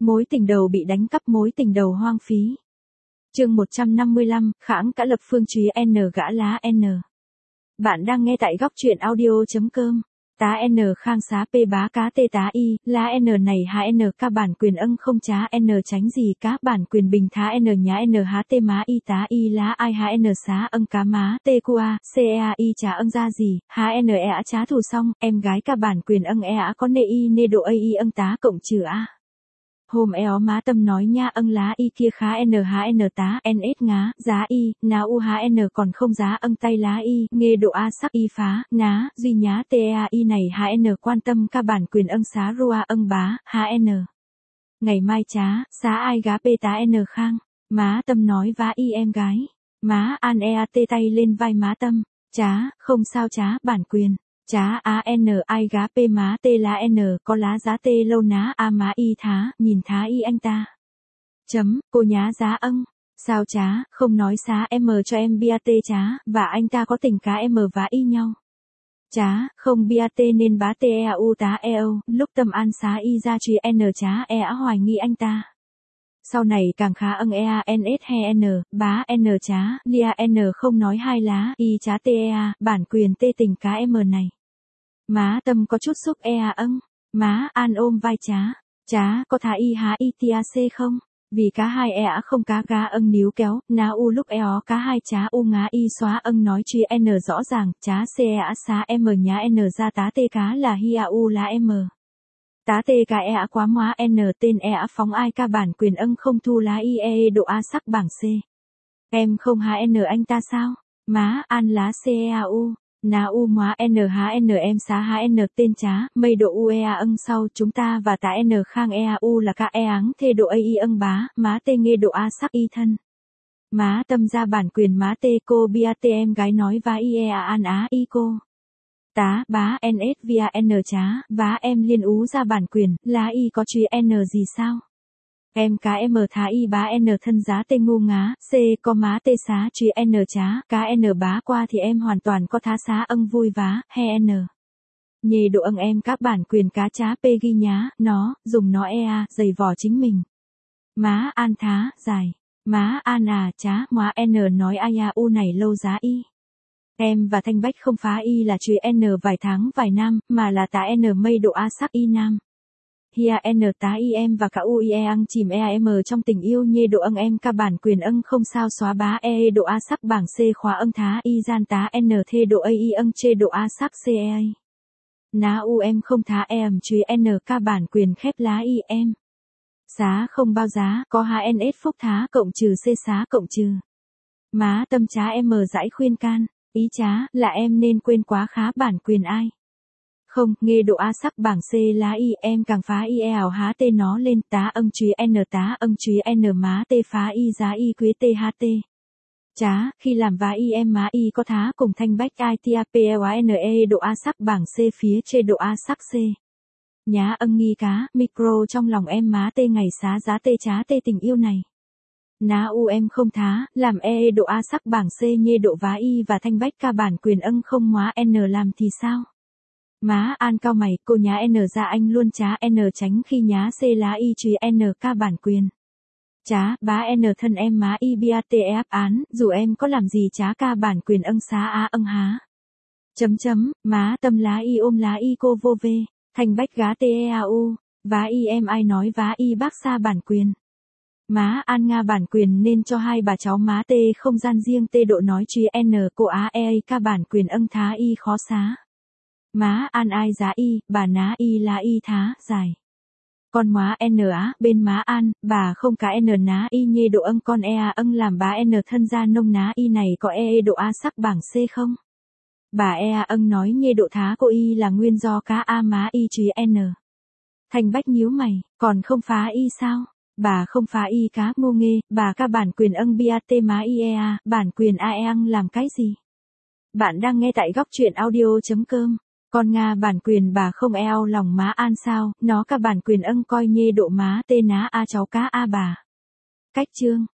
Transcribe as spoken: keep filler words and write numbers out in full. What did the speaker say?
Mối tình đầu bị đánh cắp, mối tình đầu hoang phí. Chương một trăm năm mươi lăm, Khãng Cả Lập Phương Chúy N gã lá N. Bạn đang nghe tại góc truyện audio.com. Tá N khang xá p bá cá tê tá y, lá N này há N ca bản quyền ân không trá N tránh gì cá bản quyền bình thá N nhá N há tê má y tá y lá ai há N xá ân cá má tê cu a, c e a y trá ân ra gì, há N e á trá thù xong, em gái ca bản quyền ân e á có nê y nê độ a y ân tá cộng trừ a. Hôm éo má tâm nói nha ân lá y kia khá n há n tá n s ngá, giá y, ná u há n còn không giá ân tay lá y, nghe độ a sắc y phá, ná, duy nhá t a y này há n quan tâm ca bản quyền ân xá rua ân bá, há n. Ngày mai trá, xá ai gá p tá n khang, má tâm nói vá y em gái, má an e a tê tay lên vai má tâm, trá, không sao trá bản quyền. Chá a n ai gá p má tê lá n có lá giá tê lâu ná a má y thá, nhìn thá y anh ta. Chấm, cô nhá giá ân. Sao chá, không nói xá em cho em bia tê chá, và anh ta có tình cá em và y nhau. Chá, không bia tê nên bá tê e u tá e o, lúc tâm an xá y ra truy n chá e á hoài nghi anh ta. Sau này càng khá ân e a n s hay n, bá n chá, lia n không nói hai lá, y chá t e a, bản quyền tê tình cá m này. Má tâm có chút xúc e a ân, má an ôm vai chá, chá có thá y há y tia c không, vì cá hai e á không cá gá ân níu kéo, ná u lúc e ó cá hai chá u ngá y xóa ân nói truy n rõ ràng, chá c e á xá m nhá n ra tá tê cá là hi a u lá m. Tá tê cá e á quá móa n tên e á phóng ai ca bản quyền ân không thu lá y e độ a sắc bảng c. Em không há n anh ta sao? Má an lá c e a u, ná u móa n há n em xá há n tên chá, mây độ u e a ân sau chúng ta và tá n khang e a u là ca e áng thê độ a y ân bá, má tê nghe độ a sắc y thân. Má tâm ra bản quyền má tê cô bia tê em gái nói vá y e a an á y cô. Tá, bá, ns via n chá, vá em liên ú ra bản quyền, lá y có truy n gì sao? Em cá m thá y bá n thân giá tê ngu ngá, c có má tê xá truy n chá, cá n bá qua thì em hoàn toàn có thá xá ân vui vá, he n. Nhề độ ân em các bản quyền cá chá p ghi nhá, nó, dùng nó e a, giày vò chính mình. Má an thá, dài, má an à chá, móa n nói ai a u này lâu giá y. Em và Thanh Bách không phá y là truy n vài tháng vài năm, mà là tá n mây độ a sắc y nam. Hia n tá y em và cả u i e ăn chìm e a m trong tình yêu nhê độ ân em ca bản quyền ân không sao xóa bá e độ a sắc bảng c khóa ân thá y gian tá n thê độ a y ân chê độ a sắc c e a. Ná u em không thá em truy n ca bản quyền khép lá y em. Xá không bao giá, có há ns phúc thá cộng trừ c xá cộng trừ. Má tâm chá em giải khuyên can. Ý chá, là em nên quên quá khá bản quyền ai. Không, nghe độ a sắc bảng C lá y em càng phá y e ảo há tê nó lên tá ân truy n tá ân truy n má tê phá y giá y quế tê hát tê. Chá, khi làm vá y em má y có thá cùng Thanh Bách i t a p l n e độ a sắc bảng C phía trên độ a sắc C. Nhá ân nghi cá, micro trong lòng em má tê ngày xá giá tê chá tê tình yêu này. Ná u em không thá, làm e độ a sắc bảng C nhê độ vá y và Thanh Bách ca bản quyền ân không móa n làm thì sao? Má an cao mày, cô nhá n ra anh luôn chá n tránh khi nhá c lá y truy n ca bản quyền. Chá, bá n thân em má y bia tê áp án, dù em có làm gì chá ca bản quyền ân xá á ân há. Chấm chấm, má tâm lá y ôm lá y cô vô vê, Thanh Bách gá tê e a u, vá y em ai nói vá y bác xa bản quyền. Má an nga bản quyền nên cho hai bà cháu má tê không gian riêng tê độ nói truy n cô á e ca bản quyền ân thá y khó xá. Má an ai giá y, bà ná y lá y thá, dài. Con móa n á, bên má an, bà không cá n ná y nhê độ ân con e a ân làm bá n thân ra nông ná y này có e độ a sắc bảng c không? Bà e a ân nói nhê độ thá cô y là nguyên do cá a má y truy n. Thanh Bách nhíu mày, còn không phá y sao? Bà không phá y cá ngô nghê, bà ca bản quyền ân bia tê má i e a, bản quyền a e ăng làm cái gì? Bạn đang nghe tại góc truyện audio.com. Con Nga bản quyền bà không eo lòng má an sao, nó ca bản quyền ân coi nhê độ má tê ná a cháu cá a bà. Cách chương.